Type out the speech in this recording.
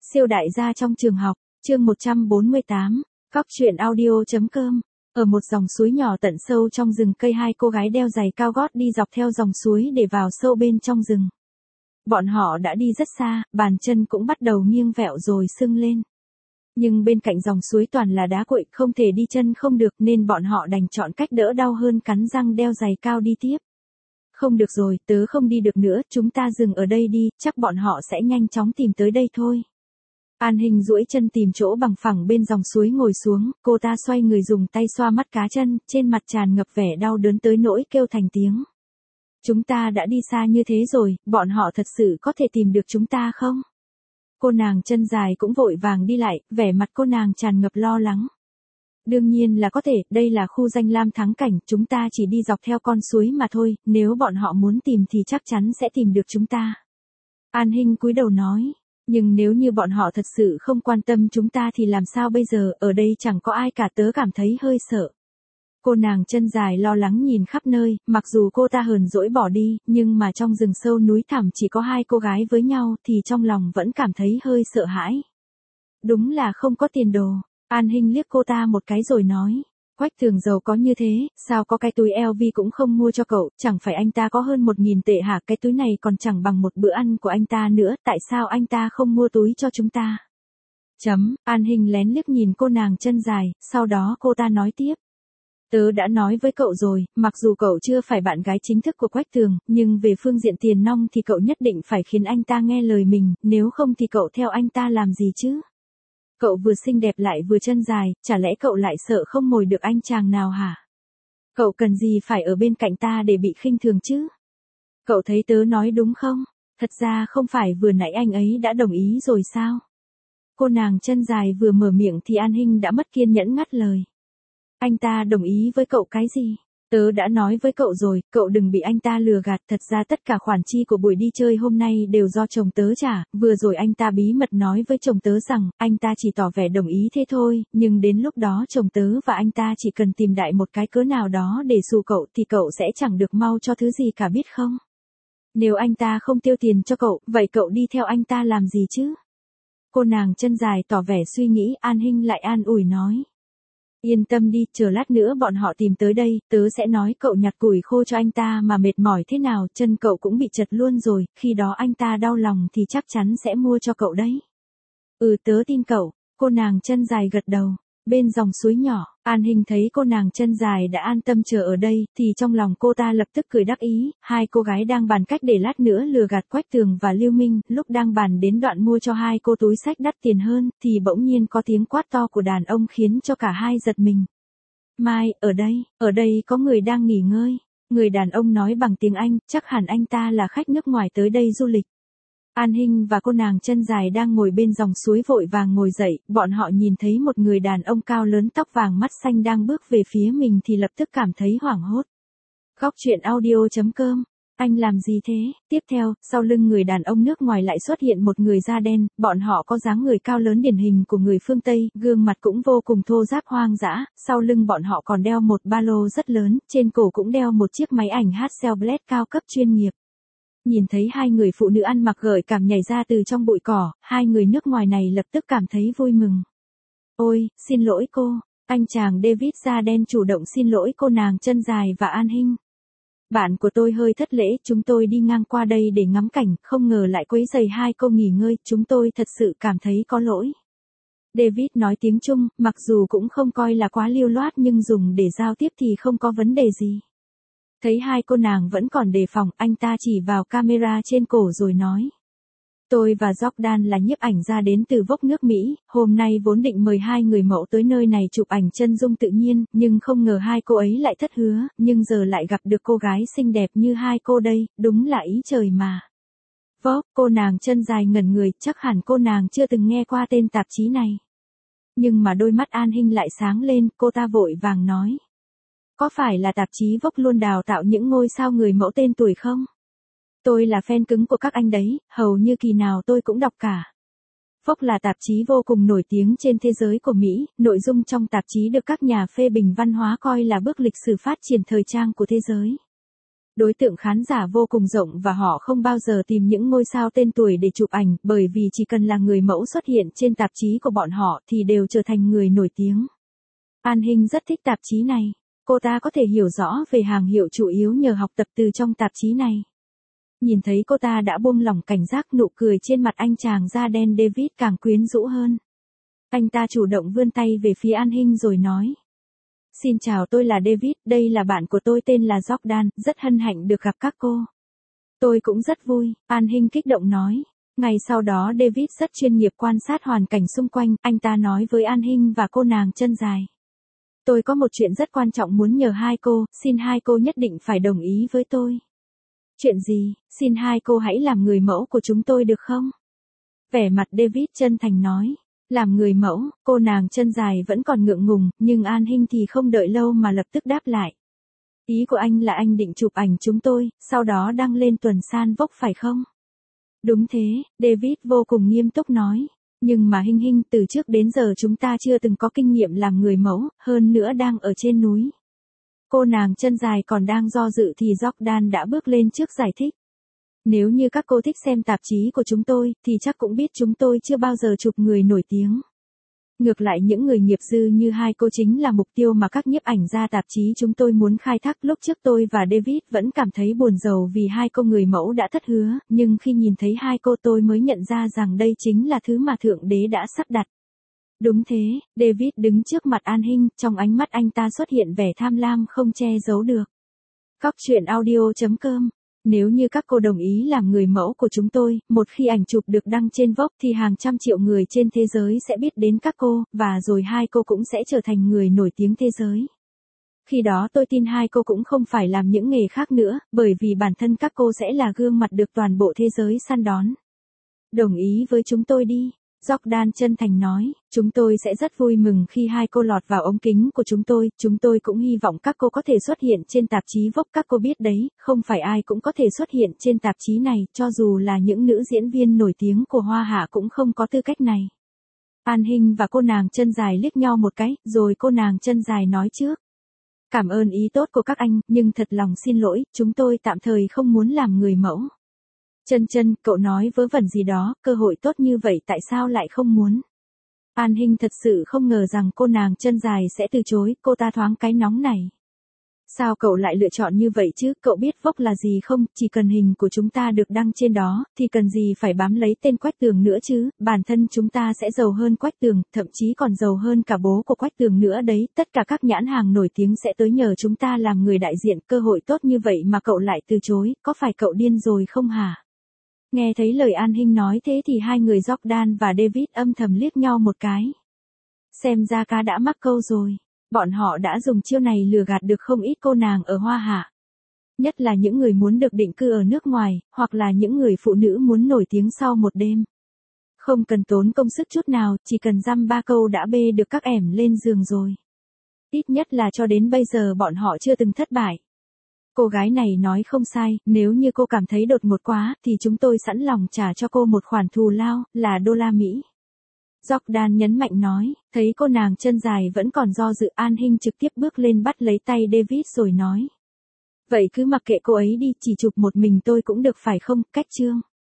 Siêu đại gia trong trường học, chương 148, Cóc truyện audio.com. Ở một dòng suối nhỏ tận sâu trong rừng cây, hai cô gái đeo giày cao gót đi dọc theo dòng suối để vào sâu bên trong rừng. Bọn họ đã đi rất xa, bàn chân cũng bắt đầu nghiêng vẹo rồi sưng lên. Nhưng bên cạnh dòng suối toàn là đá cuội, không thể đi chân không được nên bọn họ đành chọn cách đỡ đau hơn cắn răng đeo giày cao đi tiếp. Không được rồi, tớ không đi được nữa, chúng ta dừng ở đây đi, chắc bọn họ sẽ nhanh chóng tìm tới đây thôi. An Hình duỗi chân tìm chỗ bằng phẳng bên dòng suối ngồi xuống, cô ta xoay người dùng tay xoa mắt cá chân, trên mặt tràn ngập vẻ đau đớn tới nỗi kêu thành tiếng. Chúng ta đã đi xa như thế rồi, bọn họ thật sự có thể tìm được chúng ta không? Cô nàng chân dài cũng vội vàng đi lại, vẻ mặt cô nàng tràn ngập lo lắng. Đương nhiên là có thể, đây là khu danh lam thắng cảnh, chúng ta chỉ đi dọc theo con suối mà thôi, nếu bọn họ muốn tìm thì chắc chắn sẽ tìm được chúng ta. An Hinh cúi đầu nói, nhưng nếu như bọn họ thật sự không quan tâm chúng ta thì làm sao bây giờ, ở đây chẳng có ai cả, tớ cảm thấy hơi sợ. Cô nàng chân dài lo lắng nhìn khắp nơi, mặc dù cô ta hờn dỗi bỏ đi, nhưng mà trong rừng sâu núi thẳm chỉ có hai cô gái với nhau thì trong lòng vẫn cảm thấy hơi sợ hãi. Đúng là không có tiền đồ. An Hinh liếc cô ta một cái rồi nói, Quách Tường giàu có như thế, sao có cái túi LV cũng không mua cho cậu, chẳng phải anh ta có hơn 1.000 tệ hả, cái túi này còn chẳng bằng một bữa ăn của anh ta nữa, tại sao anh ta không mua túi cho chúng ta? An Hinh lén liếc nhìn cô nàng chân dài, sau đó cô ta nói tiếp. Tớ đã nói với cậu rồi, mặc dù cậu chưa phải bạn gái chính thức của Quách Tường, nhưng về phương diện tiền nong thì cậu nhất định phải khiến anh ta nghe lời mình, nếu không thì cậu theo anh ta làm gì chứ? Cậu vừa xinh đẹp lại vừa chân dài, chả lẽ cậu lại sợ không mồi được anh chàng nào hả? Cậu cần gì phải ở bên cạnh ta để bị khinh thường chứ? Cậu thấy tớ nói đúng không? Thật ra không phải vừa nãy anh ấy đã đồng ý rồi sao? Cô nàng chân dài vừa mở miệng thì An Hinh đã mất kiên nhẫn ngắt lời. Anh ta đồng ý với cậu cái gì? Tớ đã nói với cậu rồi, cậu đừng bị anh ta lừa gạt, thật ra tất cả khoản chi của buổi đi chơi hôm nay đều do chồng tớ trả, vừa rồi anh ta bí mật nói với chồng tớ rằng, anh ta chỉ tỏ vẻ đồng ý thế thôi, nhưng đến lúc đó chồng tớ và anh ta chỉ cần tìm đại một cái cớ nào đó để xù cậu thì cậu sẽ chẳng được mau cho thứ gì cả biết không? Nếu anh ta không tiêu tiền cho cậu, vậy cậu đi theo anh ta làm gì chứ? Cô nàng chân dài tỏ vẻ suy nghĩ, An Hinh lại an ủi nói. Yên tâm đi, chờ lát nữa bọn họ tìm tới đây, tớ sẽ nói cậu nhặt củi khô cho anh ta mà mệt mỏi thế nào, chân cậu cũng bị chật luôn rồi, khi đó anh ta đau lòng thì chắc chắn sẽ mua cho cậu đấy. Tớ tin cậu, cô nàng chân dài gật đầu. Bên dòng suối nhỏ, An Hinh thấy cô nàng chân dài đã an tâm chờ ở đây, thì trong lòng cô ta lập tức cười đắc ý, hai cô gái đang bàn cách để lát nữa lừa gạt Quách Tường và Lưu Minh, lúc đang bàn đến đoạn mua cho hai cô túi xách đắt tiền hơn, thì bỗng nhiên có tiếng quát to của đàn ông khiến cho cả hai giật mình. Mai, ở đây có người đang nghỉ ngơi, người đàn ông nói bằng tiếng Anh, chắc hẳn anh ta là khách nước ngoài tới đây du lịch. An Hinh và cô nàng chân dài đang ngồi bên dòng suối vội vàng ngồi dậy, bọn họ nhìn thấy một người đàn ông cao lớn tóc vàng mắt xanh đang bước về phía mình thì lập tức cảm thấy hoảng hốt. Cóc truyện audio.com, anh làm gì thế? Tiếp theo, sau lưng người đàn ông nước ngoài lại xuất hiện một người da đen, bọn họ có dáng người cao lớn điển hình của người phương Tây, gương mặt cũng vô cùng thô ráp hoang dã, sau lưng bọn họ còn đeo một ba lô rất lớn, trên cổ cũng đeo một chiếc máy ảnh Hasselblad cao cấp chuyên nghiệp. Nhìn thấy hai người phụ nữ ăn mặc gợi cảm nhảy ra từ trong bụi cỏ, hai người nước ngoài này lập tức cảm thấy vui mừng. Ôi, xin lỗi cô, anh chàng David da đen chủ động xin lỗi cô nàng chân dài và An Hinh. Bạn của tôi hơi thất lễ, chúng tôi đi ngang qua đây để ngắm cảnh, không ngờ lại quấy rầy hai cô nghỉ ngơi, chúng tôi thật sự cảm thấy có lỗi. David nói tiếng Trung, mặc dù cũng không coi là quá lưu loát nhưng dùng để giao tiếp thì không có vấn đề gì. Thấy hai cô nàng vẫn còn đề phòng, anh ta chỉ vào camera trên cổ rồi nói. Tôi và Jordan là nhiếp ảnh gia đến từ Vogue nước Mỹ, hôm nay vốn định mời hai người mẫu tới nơi này chụp ảnh chân dung tự nhiên, nhưng không ngờ hai cô ấy lại thất hứa, nhưng giờ lại gặp được cô gái xinh đẹp như hai cô đây, đúng là ý trời mà. Vogue, cô nàng chân dài ngẩn người, chắc hẳn cô nàng chưa từng nghe qua tên tạp chí này. Nhưng mà đôi mắt An Hinh lại sáng lên, cô ta vội vàng nói. Có phải là tạp chí Vogue luôn đào tạo những ngôi sao người mẫu tên tuổi không? Tôi là fan cứng của các anh đấy, hầu như kỳ nào tôi cũng đọc cả. Vogue là tạp chí vô cùng nổi tiếng trên thế giới của Mỹ, nội dung trong tạp chí được các nhà phê bình văn hóa coi là bước lịch sử phát triển thời trang của thế giới. Đối tượng khán giả vô cùng rộng và họ không bao giờ tìm những ngôi sao tên tuổi để chụp ảnh, bởi vì chỉ cần là người mẫu xuất hiện trên tạp chí của bọn họ thì đều trở thành người nổi tiếng. An Hinh rất thích tạp chí này. Cô ta có thể hiểu rõ về hàng hiệu chủ yếu nhờ học tập từ trong tạp chí này. Nhìn thấy cô ta đã buông lỏng cảnh giác, nụ cười trên mặt anh chàng da đen David càng quyến rũ hơn. Anh ta chủ động vươn tay về phía An Hinh rồi nói. Xin chào, tôi là David, đây là bạn của tôi tên là Jordan, rất hân hạnh được gặp các cô. Tôi cũng rất vui, An Hinh kích động nói. Ngày sau đó David rất chuyên nghiệp quan sát hoàn cảnh xung quanh, anh ta nói với An Hinh và cô nàng chân dài. Tôi có một chuyện rất quan trọng muốn nhờ hai cô, xin hai cô nhất định phải đồng ý với tôi. Chuyện gì, xin hai cô hãy làm người mẫu của chúng tôi được không? Vẻ mặt David chân thành nói. Làm người mẫu, cô nàng chân dài vẫn còn ngượng ngùng, nhưng An Hinh thì không đợi lâu mà lập tức đáp lại. Ý của anh là anh định chụp ảnh chúng tôi, sau đó đăng lên tuần san Vogue phải không? Đúng thế, David vô cùng nghiêm túc nói. Nhưng mà Hinh Hinh, từ trước đến giờ chúng ta chưa từng có kinh nghiệm làm người mẫu, hơn nữa đang ở trên núi. Cô nàng chân dài còn đang do dự thì Jordan đã bước lên trước giải thích. Nếu như các cô thích xem tạp chí của chúng tôi, thì chắc cũng biết chúng tôi chưa bao giờ chụp người nổi tiếng. Ngược lại những người nghiệp dư như hai cô chính là mục tiêu mà các nhiếp ảnh gia tạp chí chúng tôi muốn khai thác. Lúc trước tôi và David vẫn cảm thấy buồn rầu vì hai cô người mẫu đã thất hứa, nhưng khi nhìn thấy hai cô tôi mới nhận ra rằng đây chính là thứ mà Thượng Đế đã sắp đặt. Đúng thế, David đứng trước mặt An Hinh, trong ánh mắt anh ta xuất hiện vẻ tham lam không che giấu được. Cóc truyện audio.com. Nếu như các cô đồng ý làm người mẫu của chúng tôi, một khi ảnh chụp được đăng trên Vogue thì hàng trăm triệu người trên thế giới sẽ biết đến các cô, và rồi hai cô cũng sẽ trở thành người nổi tiếng thế giới. Khi đó tôi tin hai cô cũng không phải làm những nghề khác nữa, bởi vì bản thân các cô sẽ là gương mặt được toàn bộ thế giới săn đón. Đồng ý với chúng tôi đi. Jordan chân thành nói, chúng tôi sẽ rất vui mừng khi hai cô lọt vào ống kính của chúng tôi cũng hy vọng các cô có thể xuất hiện trên tạp chí Vogue. Các cô biết đấy, không phải ai cũng có thể xuất hiện trên tạp chí này, cho dù là những nữ diễn viên nổi tiếng của Hoa Hạ cũng không có tư cách này. An Hinh và cô nàng chân dài liếc nhau một cái, rồi cô nàng chân dài nói trước. Cảm ơn ý tốt của các anh, nhưng thật lòng xin lỗi, chúng tôi tạm thời không muốn làm người mẫu. Chân, cậu nói vớ vẩn gì đó, cơ hội tốt như vậy tại sao lại không muốn? An Hinh thật sự không ngờ rằng cô nàng chân dài sẽ từ chối, cô ta thoáng cái nóng này. Sao cậu lại lựa chọn như vậy chứ, cậu biết Vogue là gì không, chỉ cần hình của chúng ta được đăng trên đó, thì cần gì phải bám lấy tên Quách Tường nữa chứ, bản thân chúng ta sẽ giàu hơn Quách Tường, thậm chí còn giàu hơn cả bố của Quách Tường nữa đấy, tất cả các nhãn hàng nổi tiếng sẽ tới nhờ chúng ta làm người đại diện, cơ hội tốt như vậy mà cậu lại từ chối, có phải cậu điên rồi không hả? Nghe thấy lời An Hinh nói thế thì hai người Jordan và David âm thầm liếc nhau một cái. Xem ra cá đã mắc câu rồi. Bọn họ đã dùng chiêu này lừa gạt được không ít cô nàng ở Hoa Hạ. Nhất là những người muốn được định cư ở nước ngoài, hoặc là những người phụ nữ muốn nổi tiếng sau một đêm. Không cần tốn công sức chút nào, chỉ cần dăm ba câu đã bê được các ẻm lên giường rồi. Ít nhất là cho đến bây giờ bọn họ chưa từng thất bại. Cô gái này nói không sai, nếu như cô cảm thấy đột ngột quá, thì chúng tôi sẵn lòng trả cho cô một khoản thù lao, là đô la Mỹ. Jordan nhấn mạnh nói, thấy cô nàng chân dài vẫn còn do dự, An Hinh trực tiếp bước lên bắt lấy tay David rồi nói. Vậy cứ mặc kệ cô ấy đi, chỉ chụp một mình tôi cũng được phải không, Cách Trương.